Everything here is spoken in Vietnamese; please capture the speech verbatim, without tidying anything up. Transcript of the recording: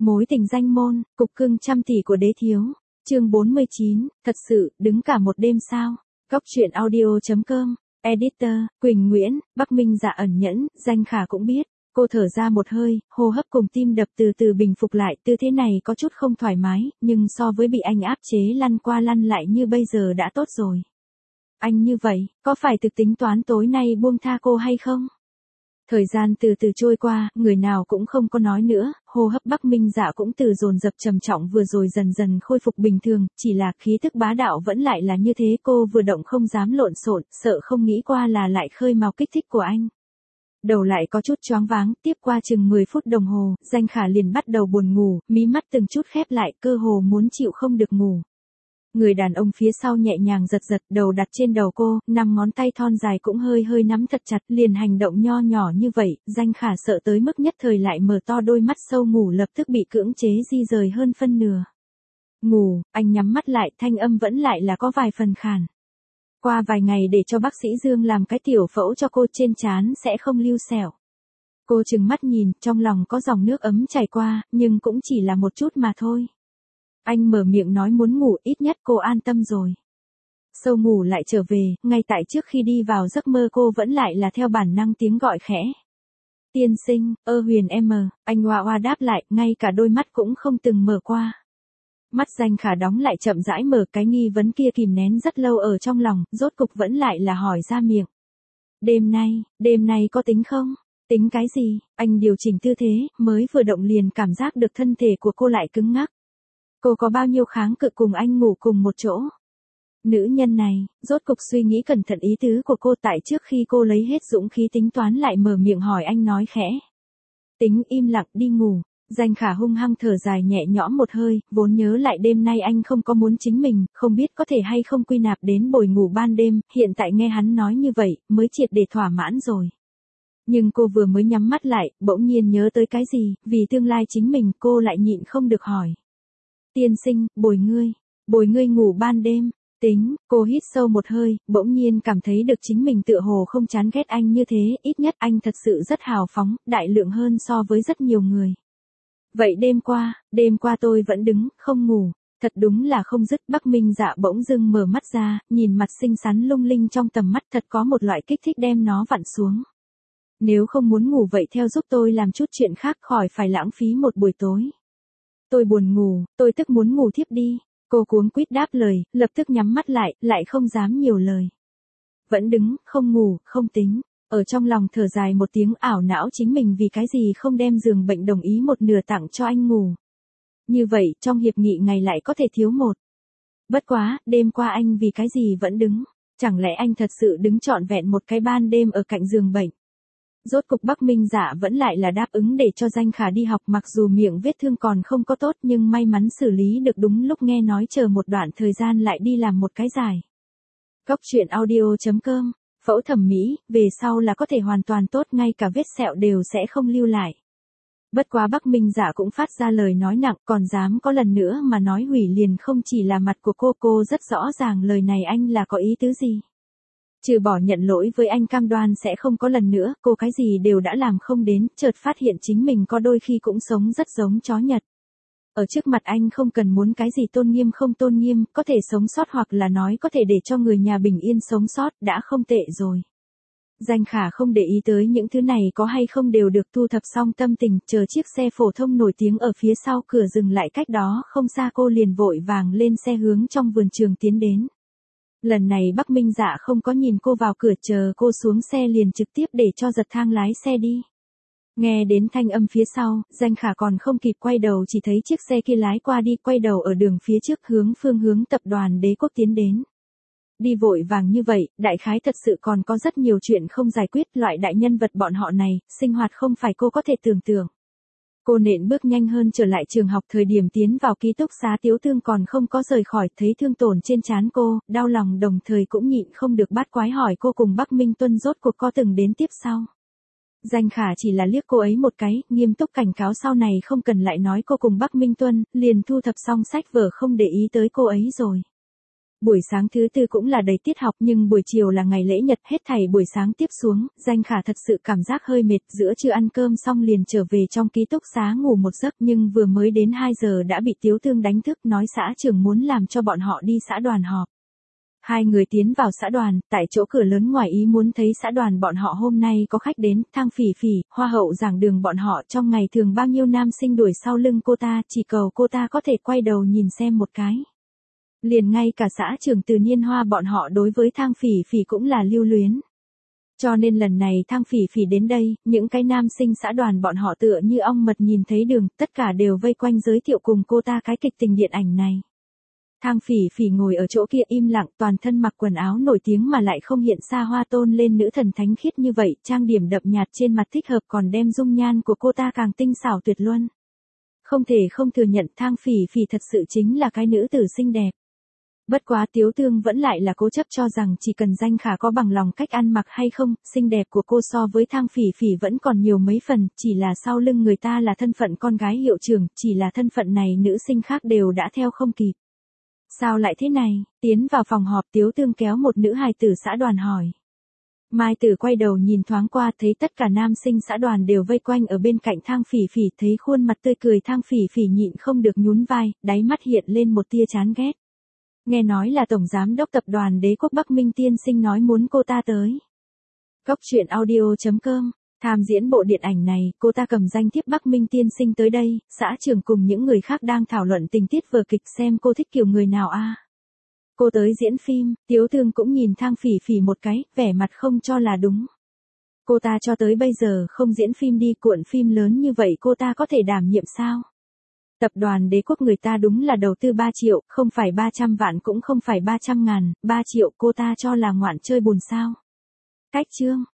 Mối tình danh môn, cục cưng trăm tỷ của đế thiếu. Chương bốn mươi chín, thật sự, đứng cả một đêm sao? Góc truyện audio chấm com, Editor, Quỳnh Nguyễn, Bắc Minh Dạ ẩn nhẫn, Danh Khả cũng biết. Cô thở ra một hơi, hô hấp cùng tim đập từ từ bình phục lại, tư thế này có chút không thoải mái, nhưng so với bị anh áp chế lăn qua lăn lại như bây giờ đã tốt rồi. Anh như vậy, có phải thực tính toán tối nay buông tha cô hay không? Thời gian từ từ trôi qua, người nào cũng không có nói nữa, hô hấp Bắc Minh Dạ cũng từ dồn dập trầm trọng vừa rồi dần dần khôi phục bình thường, chỉ là khí tức bá đạo vẫn lại là như thế, cô vừa động không dám lộn xộn, sợ không nghĩ qua là lại khơi mào kích thích của anh. Đầu lại có chút choáng váng, tiếp qua chừng mười phút đồng hồ, Danh Khả liền bắt đầu buồn ngủ, mí mắt từng chút khép lại, cơ hồ muốn chịu không được ngủ. Người đàn ông phía sau nhẹ nhàng giật giật, đầu đặt trên đầu cô, năm ngón tay thon dài cũng hơi hơi nắm thật chặt, liền hành động nho nhỏ như vậy, Danh Khả sợ tới mức nhất thời lại mở to đôi mắt sâu ngủ lập tức bị cưỡng chế di rời hơn phân nửa. Ngủ, anh nhắm mắt lại, thanh âm vẫn lại là có vài phần khàn. Qua vài ngày để cho bác sĩ Dương làm cái tiểu phẫu cho cô, trên trán sẽ không lưu sẹo. Cô trừng mắt nhìn, trong lòng có dòng nước ấm chảy qua, nhưng cũng chỉ là một chút mà thôi. Anh mở miệng nói muốn ngủ, ít nhất cô an tâm rồi. Sâu ngủ lại trở về, ngay tại trước khi đi vào giấc mơ cô vẫn lại là theo bản năng tiếng gọi khẽ. Tiên sinh, ơ Huyền em, anh hoa hoa đáp lại, ngay cả đôi mắt cũng không từng mở qua. Mắt Danh Khả đóng lại chậm rãi mở, cái nghi vấn kia kìm nén rất lâu ở trong lòng, rốt cục vẫn lại là hỏi ra miệng. Đêm nay, đêm nay có tính không? Tính cái gì? Anh điều chỉnh tư thế, mới vừa động liền cảm giác được thân thể của cô lại cứng ngắc. Cô có bao nhiêu kháng cự cùng anh ngủ cùng một chỗ? Nữ nhân này, rốt cục suy nghĩ cẩn thận ý tứ của cô, tại trước khi cô lấy hết dũng khí tính toán lại mở miệng hỏi anh nói khẽ. Tính im lặng đi ngủ. Danh Khả hung hăng thở dài nhẹ nhõm một hơi, vốn nhớ lại đêm nay anh không có muốn chính mình, không biết có thể hay không quy nạp đến bồi ngủ ban đêm, hiện tại nghe hắn nói như vậy, mới triệt để thỏa mãn rồi. Nhưng cô vừa mới nhắm mắt lại, bỗng nhiên nhớ tới cái gì, vì tương lai chính mình, cô lại nhịn không được hỏi. Tiên sinh, bồi ngươi, bồi ngươi ngủ ban đêm, tính, cô hít sâu một hơi, bỗng nhiên cảm thấy được chính mình tựa hồ không chán ghét anh như thế, ít nhất anh thật sự rất hào phóng, đại lượng hơn so với rất nhiều người. Vậy đêm qua, đêm qua tôi vẫn đứng, không ngủ, thật đúng là không dứt. Bắc Minh Dạ bỗng dưng mở mắt ra, nhìn mặt xinh xắn lung linh trong tầm mắt, thật có một loại kích thích đem nó vặn xuống. Nếu không muốn ngủ vậy theo giúp tôi làm chút chuyện khác, khỏi phải lãng phí một buổi tối. Tôi buồn ngủ, tôi tức muốn ngủ thiếp đi. Cô cuống quýt đáp lời, lập tức nhắm mắt lại, lại không dám nhiều lời. Vẫn đứng, không ngủ, không tính. Ở trong lòng thở dài một tiếng, ảo não chính mình vì cái gì không đem giường bệnh đồng ý một nửa tặng cho anh ngủ. Như vậy, trong hiệp nghị ngày lại có thể thiếu một. Bất quá, đêm qua anh vì cái gì vẫn đứng? Chẳng lẽ anh thật sự đứng trọn vẹn một cái ban đêm ở cạnh giường bệnh? Rốt cục Bắc Minh Dạ vẫn lại là đáp ứng để cho Danh Khả đi học, mặc dù miệng vết thương còn không có tốt nhưng may mắn xử lý được đúng lúc, nghe nói chờ một đoạn thời gian lại đi làm một cái giải. Góc truyện audio chấm com. Phẫu thẩm mỹ, về sau là có thể hoàn toàn tốt, ngay cả vết sẹo đều sẽ không lưu lại. Bất quá Bắc Minh Dạ cũng phát ra lời nói nặng, còn dám có lần nữa mà nói hủy liền không chỉ là mặt của cô, cô rất rõ ràng lời này anh là có ý tứ gì. Trừ bỏ nhận lỗi với anh cam đoan sẽ không có lần nữa, cô cái gì đều đã làm không đến, chợt phát hiện chính mình có đôi khi cũng sống rất giống chó Nhật. Ở trước mặt anh không cần muốn cái gì tôn nghiêm không tôn nghiêm, có thể sống sót hoặc là nói có thể để cho người nhà bình yên sống sót, đã không tệ rồi. Danh Khả không để ý tới những thứ này có hay không đều được thu thập xong tâm tình, chờ chiếc xe phổ thông nổi tiếng ở phía sau cửa dừng lại cách đó không xa, cô liền vội vàng lên xe hướng trong vườn trường tiến đến. Lần này Bắc Minh Dạ không có nhìn cô vào cửa, chờ cô xuống xe liền trực tiếp để cho giật thang lái xe đi. Nghe đến thanh âm phía sau, Danh Khả còn không kịp quay đầu chỉ thấy chiếc xe kia lái qua đi, quay đầu ở đường phía trước hướng phương hướng tập đoàn Đế Quốc tiến đến. Đi vội vàng như vậy, đại khái thật sự còn có rất nhiều chuyện không giải quyết, loại đại nhân vật bọn họ này, sinh hoạt không phải cô có thể tưởng tượng. Cô nện bước nhanh hơn trở lại trường học, thời điểm tiến vào ký túc xá Tiếu Thương còn không có rời khỏi, thấy thương tổn trên trán cô, đau lòng đồng thời cũng nhịn không được bát quái hỏi cô cùng Bắc Minh Tuân rốt cuộc có từng đến tiếp sau. Danh Khả chỉ là liếc cô ấy một cái, nghiêm túc cảnh cáo sau này không cần lại nói cô cùng Bắc Minh Tuân, liền thu thập xong sách vở không để ý tới cô ấy rồi. Buổi sáng thứ tư cũng là đầy tiết học nhưng buổi chiều là ngày lễ nhật, hết thảy buổi sáng tiếp xuống, Danh Khả thật sự cảm giác hơi mệt, giữa trưa ăn cơm xong liền trở về trong ký túc xá ngủ một giấc nhưng vừa mới đến hai giờ đã bị Tiếu Tương đánh thức nói xã trưởng muốn làm cho bọn họ đi xã đoàn họp. Hai người tiến vào xã đoàn, tại chỗ cửa lớn ngoài ý muốn thấy xã đoàn bọn họ hôm nay có khách đến, Thang Phỉ Phỉ, hoa hậu giảng đường bọn họ trong ngày thường bao nhiêu nam sinh đuổi sau lưng cô ta, chỉ cầu cô ta có thể quay đầu nhìn xem một cái. Liền ngay cả xã trưởng Từ Niên Hoa bọn họ đối với Thang Phỉ Phỉ cũng là lưu luyến. Cho nên lần này Thang Phỉ Phỉ đến đây, những cái nam sinh xã đoàn bọn họ tựa như ong mật nhìn thấy đường, tất cả đều vây quanh giới thiệu cùng cô ta cái kịch tình điện ảnh này. Thang Phỉ Phỉ ngồi ở chỗ kia im lặng, toàn thân mặc quần áo nổi tiếng mà lại không hiện xa hoa tôn lên nữ thần thánh khiết như vậy, trang điểm đậm nhạt trên mặt thích hợp còn đem dung nhan của cô ta càng tinh xảo tuyệt luân. Không thể không thừa nhận Thang Phỉ Phỉ thật sự chính là cái nữ tử xinh đẹp. Bất quá Tiếu Tương vẫn lại là cố chấp cho rằng chỉ cần Danh Khả có bằng lòng cách ăn mặc hay không, xinh đẹp của cô so với Thang Phỉ Phỉ vẫn còn nhiều mấy phần, chỉ là sau lưng người ta là thân phận con gái hiệu trưởng, chỉ là thân phận này nữ sinh khác đều đã theo không kịp. Sao lại thế này? Tiến vào phòng họp Tiếu Tương kéo một nữ hài tử xã đoàn hỏi. Mai Tử quay đầu nhìn thoáng qua thấy tất cả nam sinh xã đoàn đều vây quanh ở bên cạnh Thang Phỉ Phỉ, thấy khuôn mặt tươi cười Thang Phỉ Phỉ nhịn không được nhún vai, đáy mắt hiện lên một tia chán ghét. Nghe nói là Tổng Giám đốc Tập đoàn Đế Quốc Bắc Minh tiên sinh nói muốn cô ta tới. Góc truyện audio chấm com, tham diễn bộ điện ảnh này, cô ta cầm danh thiếp Bắc Minh tiên sinh tới đây, xã trưởng cùng những người khác đang thảo luận tình tiết vở kịch xem cô thích kiểu người nào a. Cô tới diễn phim, Tiếu Tương cũng nhìn Thang Phỉ Phỉ một cái, vẻ mặt không cho là đúng. Cô ta cho tới bây giờ không diễn phim đi, cuộn phim lớn như vậy cô ta có thể đảm nhiệm sao? Tập đoàn Đế Quốc người ta đúng là đầu tư ba triệu, không phải ba trăm vạn cũng không phải ba trăm ngàn, ba triệu cô ta cho là ngoạn chơi bùn sao. Cách chương.